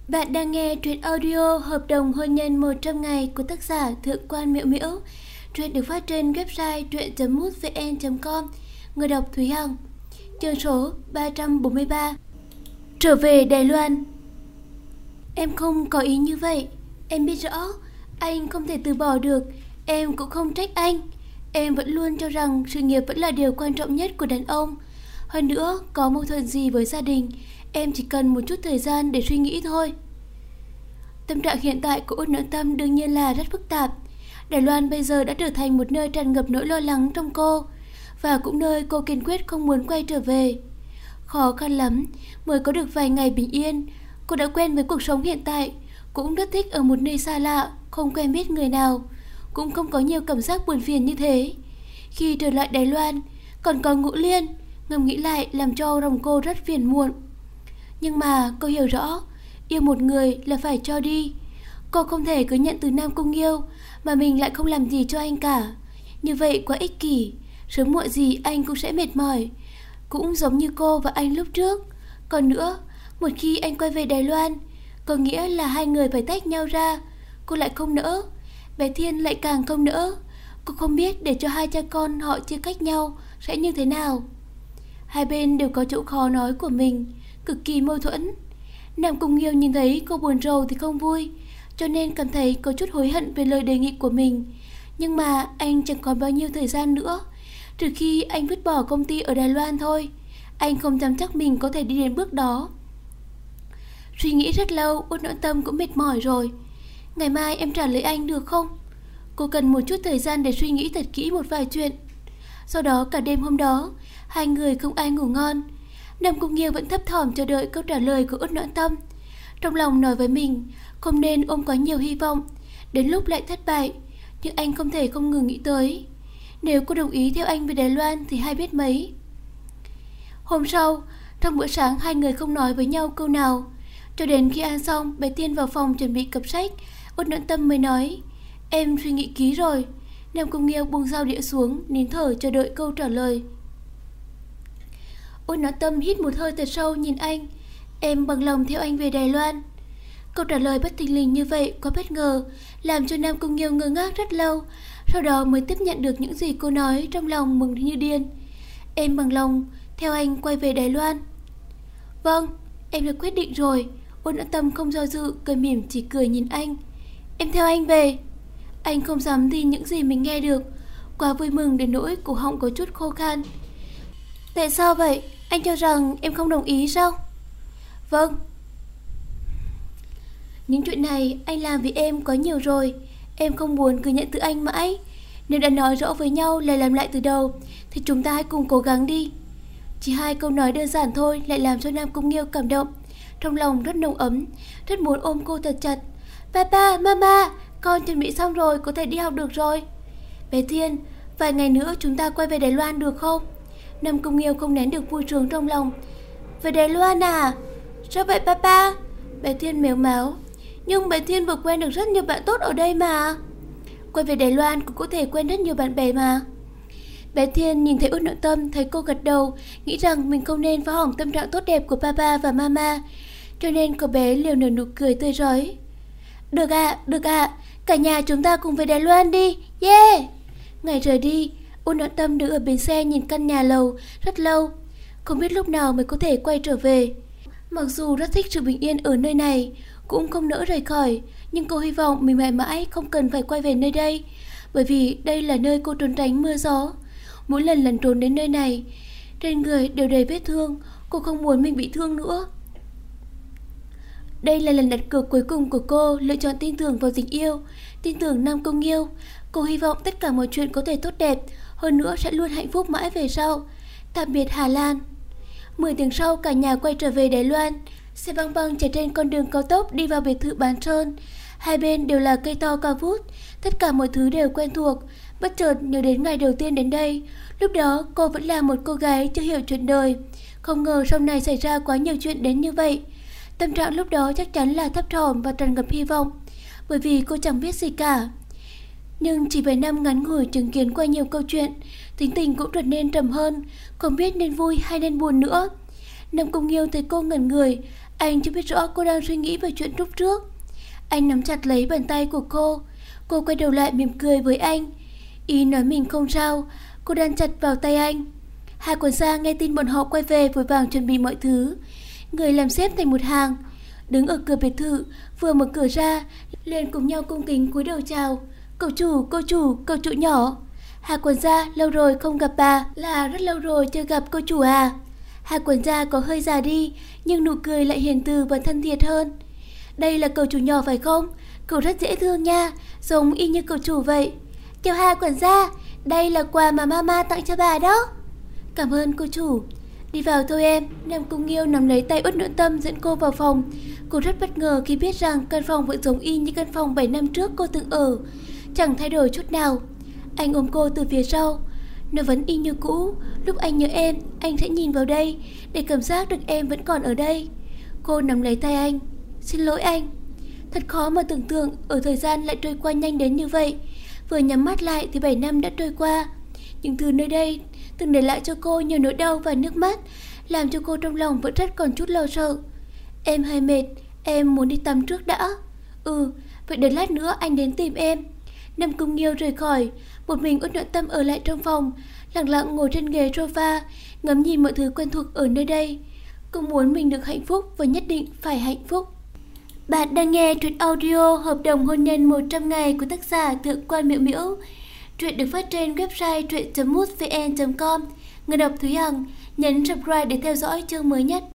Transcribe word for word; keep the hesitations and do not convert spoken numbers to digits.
Bạn đang nghe truyện audio Hợp đồng hôn nhân một trăm ngày của tác giả Thượng quan Miễu Miễu. Truyện được phát trên website truyện chấm mútvn chấm com. Người đọc Thúy Hằng. Chương số ba trăm bốn mươi ba. Trở về Đài Loan. Em không có ý như vậy. Em biết rõ anh không thể từ bỏ được. Em cũng không trách anh. Em vẫn luôn cho rằng sự nghiệp vẫn là điều quan trọng nhất của đàn ông. Hơn nữa, có mâu thuẫn gì với gia đình, em chỉ cần một chút thời gian để suy nghĩ thôi. Tâm trạng hiện tại của Út Noãn Tâm đương nhiên là rất phức tạp. Đài Loan bây giờ đã trở thành một nơi tràn ngập nỗi lo lắng trong cô, và cũng nơi cô kiên quyết không muốn quay trở về. Khó khăn lắm mới có được vài ngày bình yên. Cô đã quen với cuộc sống hiện tại, cũng rất thích ở một nơi xa lạ, không quen biết người nào, cũng không có nhiều cảm giác buồn phiền như thế. Khi trở lại Đài Loan, còn có Ngũ Liên, ngẫm nghĩ lại làm cho lòng cô rất phiền muộn. Nhưng mà cô hiểu rõ, yêu một người là phải cho đi. Cô không thể cứ nhận từ Nam Cung Nghiêu mà mình lại không làm gì cho anh cả. Như vậy quá ích kỷ, sớm muộn gì anh cũng sẽ mệt mỏi, cũng giống như cô và anh lúc trước. Còn nữa, một khi anh quay về Đài Loan, có nghĩa là hai người phải tách nhau ra. Cô lại không nỡ, bé Thiên lại càng không nỡ. Cô không biết để cho hai cha con họ chia cách nhau sẽ như thế nào. Hai bên đều có chỗ khó nói của mình, cực kỳ mâu thuẫn. Nam Cung Nghiêu nhìn thấy cô buồn rầu thì không vui, cho nên cảm thấy có chút hối hận về lời đề nghị của mình. Nhưng mà anh chẳng còn bao nhiêu thời gian nữa, trừ khi anh vứt bỏ công ty ở Đài Loan thôi. Anh không dám chắc mình có thể đi đến bước đó. Suy nghĩ rất lâu, Út Noãn Tâm cũng mệt mỏi rồi. Ngày mai em trả lời anh được không? Cô cần một chút thời gian để suy nghĩ thật kỹ một vài chuyện. Sau đó cả đêm hôm đó, hai người không ai ngủ ngon. Nam Cung Nghiêu vẫn thấp thỏm chờ đợi câu trả lời của Út Noãn Tâm. Trong lòng nói với mình không nên ôm quá nhiều hy vọng, đến lúc lại thất bại. Nhưng anh không thể không ngừng nghĩ tới, nếu cô đồng ý theo anh về Đài Loan thì hay biết mấy. Hôm sau, trong bữa sáng hai người không nói với nhau câu nào. Cho đến khi ăn xong, bé Tiên vào phòng chuẩn bị cặp sách, Út Noãn Tâm mới nói: Em suy nghĩ kỹ rồi. Nam Cung Nghiêu buông dao đĩa xuống, nín thở chờ đợi câu trả lời. Út Noãn Tâm hít một hơi thật sâu nhìn anh. Em bằng lòng theo anh về Đài Loan. Câu trả lời bất thình lình như vậy quá bất ngờ, làm cho Nam Cung Nghiêu ngơ ngác rất lâu. Sau đó mới tiếp nhận được những gì cô nói, trong lòng mừng như điên. Em bằng lòng theo anh quay về Đài Loan. Vâng, em đã quyết định rồi. Út Noãn Tâm không do dự, cười mỉm chỉ cười nhìn anh. Em theo anh về. Anh không dám tin những gì mình nghe được, quá vui mừng đến nỗi cổ họng có chút khô khan. Tại sao vậy? Anh cho rằng em không đồng ý sao? Vâng. Những chuyện này anh làm vì em quá nhiều rồi. Em không muốn cứ nhận từ anh mãi. Nếu đã nói rõ với nhau là làm lại từ đầu, thì chúng ta hãy cùng cố gắng đi. Chỉ hai câu nói đơn giản thôi lại làm cho Nam Cung Nghiêu cảm động. Trong lòng rất nồng ấm, rất muốn ôm cô thật chặt. Papa, mama, con chuẩn bị xong rồi, có thể đi học được rồi. Bé Thiên, vài ngày nữa chúng ta quay về Đài Loan được không? Nam Cung Nghiêu không nén được vui sướng trong lòng. Về Đài Loan à? Sao vậy papa? Bé Thiên mếu máo. Nhưng bé Thiên vừa quen được rất nhiều bạn tốt ở đây mà. Quay về Đài Loan cũng có thể quen rất nhiều bạn bè mà. Bé Thiên nhìn thấy Út Noãn Tâm, thấy cô gật đầu, nghĩ rằng mình không nên phá hỏng tâm trạng tốt đẹp của papa và mama, cho nên cô bé liều nở nụ cười tươi rói. Được ạ, à, được ạ, à. Cả nhà chúng ta cùng về Đài Loan đi. Yeah. Ngày rời đi, Út Noãn Tâm đứng ở bến xe nhìn căn nhà lầu rất lâu, không biết lúc nào mới có thể quay trở về. Mặc dù rất thích sự bình yên ở nơi này, cũng không nỡ rời khỏi, nhưng cô hy vọng mình mãi mãi không cần phải quay về nơi đây, bởi vì đây là nơi cô trốn tránh mưa gió. Mỗi lần lần trốn đến nơi này, trên người đều đầy vết thương. Cô không muốn mình bị thương nữa. Đây là lần đặt cược cuối cùng của cô, lựa chọn tin tưởng vào tình yêu, tin tưởng Nam Cung Nghiêu. Cô hy vọng tất cả mọi chuyện có thể tốt đẹp, hơn nữa sẽ luôn hạnh phúc mãi về sau. Tạm biệt Hà Lan. Mười tiếng sau, cả nhà quay trở về Đài Loan. Xe băng băng chạy trên con đường cao tốc đi vào biệt thự Bán Sơn. Hai bên đều là cây to cao vút, tất cả mọi thứ đều quen thuộc. Bất chợt nhớ đến ngày đầu tiên đến đây. Lúc đó cô vẫn là một cô gái chưa hiểu chuyện đời, không ngờ sau này xảy ra quá nhiều chuyện đến như vậy. Tâm trạng lúc đó chắc chắn là thấp thỏm và tràn ngập hy vọng, bởi vì cô chẳng biết gì cả. Nhưng chỉ vài năm ngắn ngủi chứng kiến qua nhiều câu chuyện, tính tình cũng trở nên trầm hơn, không biết nên vui hay nên buồn nữa. Nam Cung Nghiêu thấy cô ngẩn người, Anh chưa biết rõ cô đang suy nghĩ về chuyện lúc trước. Anh nắm chặt lấy bàn tay của cô. Cô quay đầu lại mỉm cười với anh. Ý nói mình không sao. Cô đan chặt vào tay anh. Hai quản gia nghe tin bọn họ quay về vội vàng chuẩn bị mọi thứ. Người làm xếp thành một hàng, đứng ở cửa biệt thự, vừa mở cửa ra liền cùng nhau cung kính cúi đầu chào. Cậu chủ, cô chủ, cậu chủ nhỏ. Hai quản gia, lâu rồi không gặp bà. Là rất lâu rồi chưa gặp cô chủ à? Hai quản gia có hơi già đi, nhưng nụ cười lại hiền từ và thân thiện hơn. Đây là cậu chủ nhỏ phải không? Cậu rất dễ thương nha, giống y như cậu chủ vậy. Chào hai quản gia, đây là quà mà mama tặng cho bà đó. Cảm ơn cô chủ. Đi vào thôi em. Nam Cung Nghiêu nắm lấy tay Uất Nhuận Tâm dẫn cô vào phòng. Cô rất bất ngờ khi biết rằng căn phòng vẫn giống y như căn phòng bảy năm trước cô từng ở, chẳng thay đổi chút nào. Anh ôm cô từ phía sau. Nó vẫn y như cũ. Lúc anh nhớ em, anh sẽ nhìn vào đây để cảm giác được em vẫn còn ở đây. Cô nắm lấy tay anh. Xin lỗi anh. Thật khó mà tưởng tượng ở thời gian lại trôi qua nhanh đến như vậy. Vừa nhắm mắt lại thì bảy năm đã trôi qua. Những thứ nơi đây từng để lại cho cô nhiều nỗi đau và nước mắt, làm cho cô trong lòng vẫn rất còn chút lo sợ. Em hơi mệt, em muốn đi tắm trước đã. Ừ, vậy đến lát nữa anh đến tìm em. Nam Cung Nghiêu rời khỏi. Một mình Uất Nhuận Tâm ở lại trong phòng, lặng lặng ngồi trên ghế sofa, ngắm nhìn mọi thứ quen thuộc ở nơi đây. Cô muốn mình được hạnh phúc và nhất định phải hạnh phúc. Bạn đang nghe truyện audio Hợp đồng hôn nhân một trăm ngày của tác giả Thượng Quan Miễu Miễu. Truyện được phát trên website truyện chấm mútvn chấm com. Người đọc Thúy Hằng. Nhấn subscribe để theo dõi chương mới nhất.